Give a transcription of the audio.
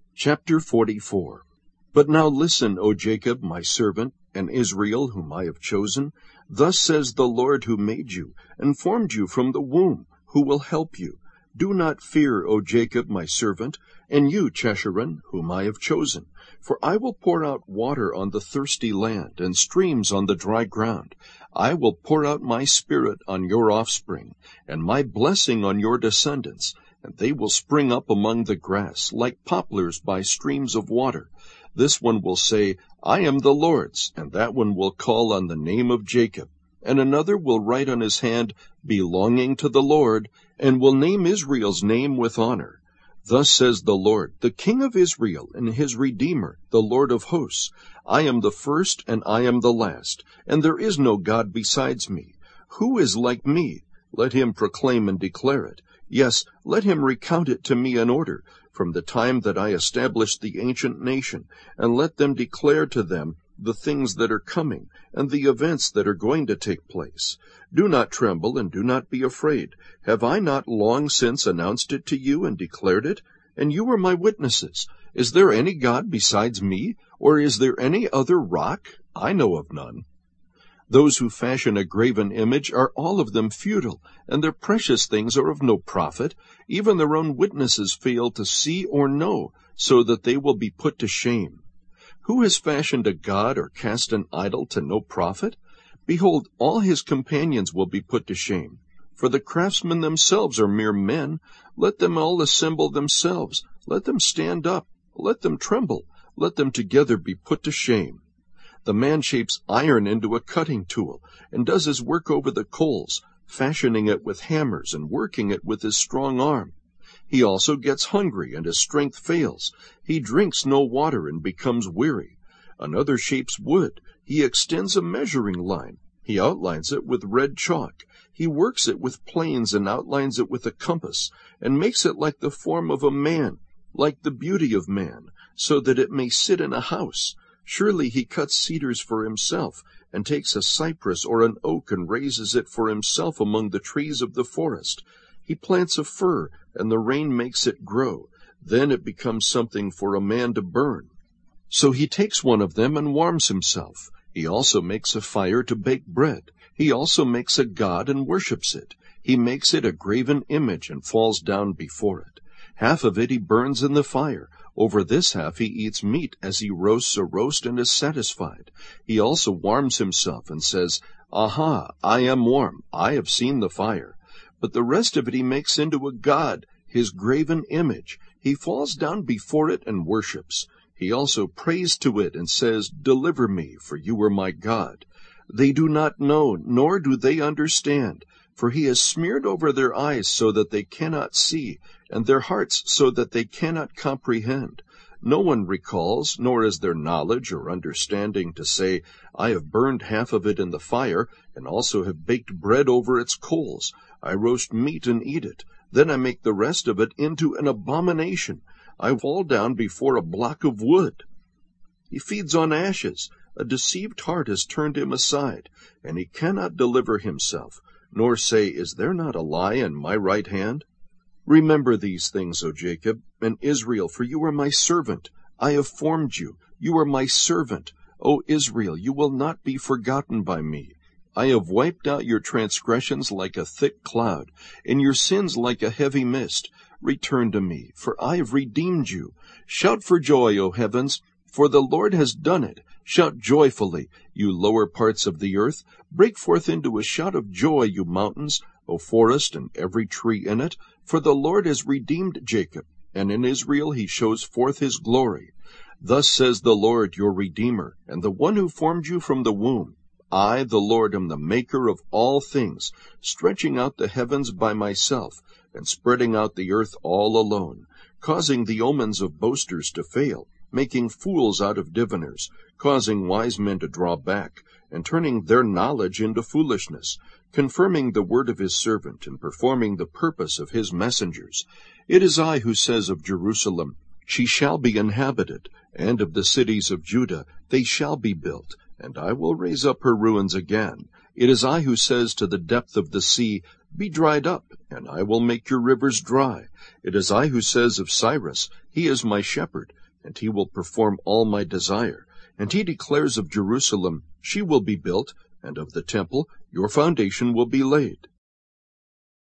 Chapter 44. But now listen, O Jacob, my servant, and Israel, whom I have chosen. Thus says the Lord who made you, and formed you from the womb, who will help you. Do not fear, O Jacob, my servant, and you, Jeshurun, whom I have chosen. For I will pour out water on the thirsty land, and streams on the dry ground. I will pour out my spirit on your offspring, and my blessing on your descendants, and they will spring up among the grass, like poplars by streams of water. This one will say, I am the Lord's, and that one will call on the name of Jacob. And another will write on his hand, belonging to the Lord, and will name Israel's name with honor. Thus says the Lord, the King of Israel, and his Redeemer, the Lord of hosts. I am the first, and I am the last, and there is no God besides me. Who is like me? Let him proclaim and declare it. Yes, let him recount it to me in order, from the time that I established the ancient nation, and let them declare to them the things that are coming, and the events that are going to take place. Do not tremble, and do not be afraid. Have I not long since announced it to you and declared it? And you are my witnesses. Is there any God besides me? Or is there any other rock? I know of none. Those who fashion a graven image are all of them futile, and their precious things are of no profit. Even their own witnesses fail to see or know, so that they will be put to shame. Who has fashioned a god or cast an idol to no profit? Behold, all his companions will be put to shame. For the craftsmen themselves are mere men. Let them all assemble themselves. Let them stand up. Let them tremble. Let them together be put to shame. The man shapes iron into a cutting tool, and does his work over the coals, fashioning it with hammers and working it with his strong arm. He also gets hungry, and his strength fails. He drinks no water and becomes weary. Another shapes wood. He extends a measuring line. He outlines it with red chalk. He works it with planes and outlines it with a compass, and makes it like the form of a man, like the beauty of man, so that it may sit in a house. Surely he cuts cedars for himself, and takes a cypress or an oak and raises it for himself among the trees of the forest. He plants a fir, and the rain makes it grow. Then it becomes something for a man to burn. So he takes one of them and warms himself. He also makes a fire to bake bread. He also makes a god and worships it. He makes it a graven image and falls down before it. Half of it he burns in the fire. Over this half he eats meat as he roasts a roast and is satisfied. He also warms himself and says, Aha, I am warm. I have seen the fire. But the rest of it he makes into a god, his graven image. He falls down before it and worships. He also prays to it and says, Deliver me, for you are my God. They do not know, nor do they understand. For he has smeared over their eyes so that they cannot see, and their hearts so that they cannot comprehend. No one recalls, nor is there knowledge or understanding to say, I have burned half of it in the fire, and also have baked bread over its coals. I roast meat and eat it. Then I make the rest of it into an abomination. I fall down before a block of wood. He feeds on ashes. A deceived heart has turned him aside, and he cannot deliver himself, nor say, Is there not a lie in my right hand? Remember these things, O Jacob, and Israel, for you are my servant. I have formed you. You are my servant. O Israel, you will not be forgotten by me. I have wiped out your transgressions like a thick cloud, and your sins like a heavy mist. Return to me, for I have redeemed you. Shout for joy, O heavens, for the Lord has done it. Shout joyfully, you lower parts of the earth. Break forth into a shout of joy, you mountains, O forest, and every tree in it. For the Lord has redeemed Jacob, and in Israel he shows forth his glory. Thus says the Lord your Redeemer, and the one who formed you from the womb. I, the Lord, am the maker of all things, stretching out the heavens by myself, and spreading out the earth all alone, causing the omens of boasters to fail, making fools out of diviners, causing wise men to draw back, and turning their knowledge into foolishness, confirming the word of his servant, and performing the purpose of his messengers. It is I who says of Jerusalem, She shall be inhabited, and of the cities of Judah, they shall be built, and I will raise up her ruins again. It is I who says to the depth of the sea, Be dried up, and I will make your rivers dry. It is I who says of Cyrus, He is my shepherd. and he will perform all my desire. And he declares of Jerusalem, she will be built, and of the temple, your foundation will be laid.